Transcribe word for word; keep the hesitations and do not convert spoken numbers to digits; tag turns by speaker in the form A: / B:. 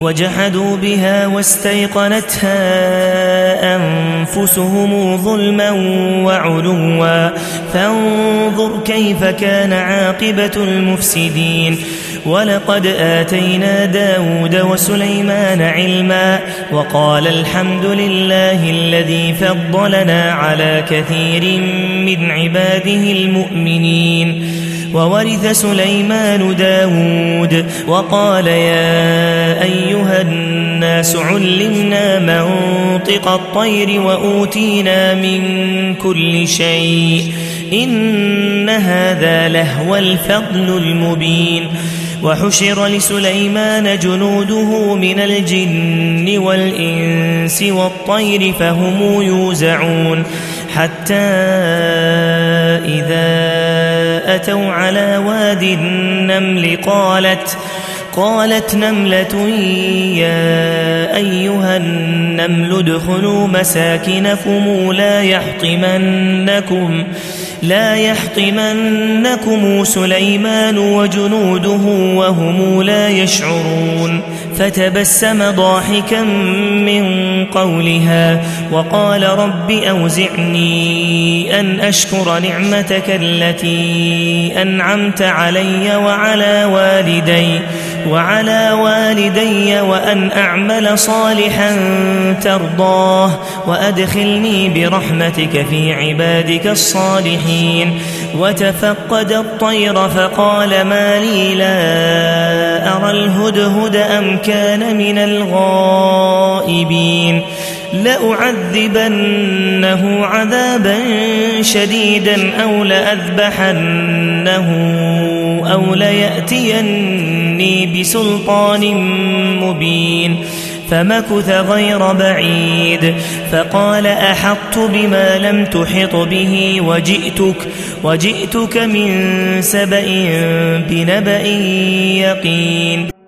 A: وجحدوا بها واستيقنتها أنفسهم ظلما وعلوا فانظر كيف كان عاقبة المفسدين. ولقد آتينا داود وسليمان علما وقال الحمد لله الذي فضلنا على كثير من عباده المؤمنين. وورث سليمان داود وقال يا أيها الناس علمنا منطق الطير وأوتينا من كل شيء إن هذا لهو الفضل المبين. وحشر لسليمان جنوده من الجن والإنس والطير فهم يوزعون حتى إذا أتوا على واد النمل قالت قالت نملة يا أيها النمل ادخلوا مساكنكم لا يحطمنكم لا يحطمنكم سليمان وجنوده وهم لا يشعرون. فتبسم ضاحكا من قولها وقال رب أوزعني أن أشكر نعمتك التي أنعمت علي وعلى والدي وعلى والدي وأن أعمل صالحا ترضاه وأدخلني برحمتك في عبادك الصالحين. وتفقد الطير فقال ما لي لا أرى الهدهد أم كان من الغائبين لأعذبنه عذابا شديدا أو لأذبحنه أو ليأتيني بسلطان مبين. فمكث غير بعيد فقال أحطت بما لم تحط به وجئتك, وجئتك من سبأ بنبأ يقين.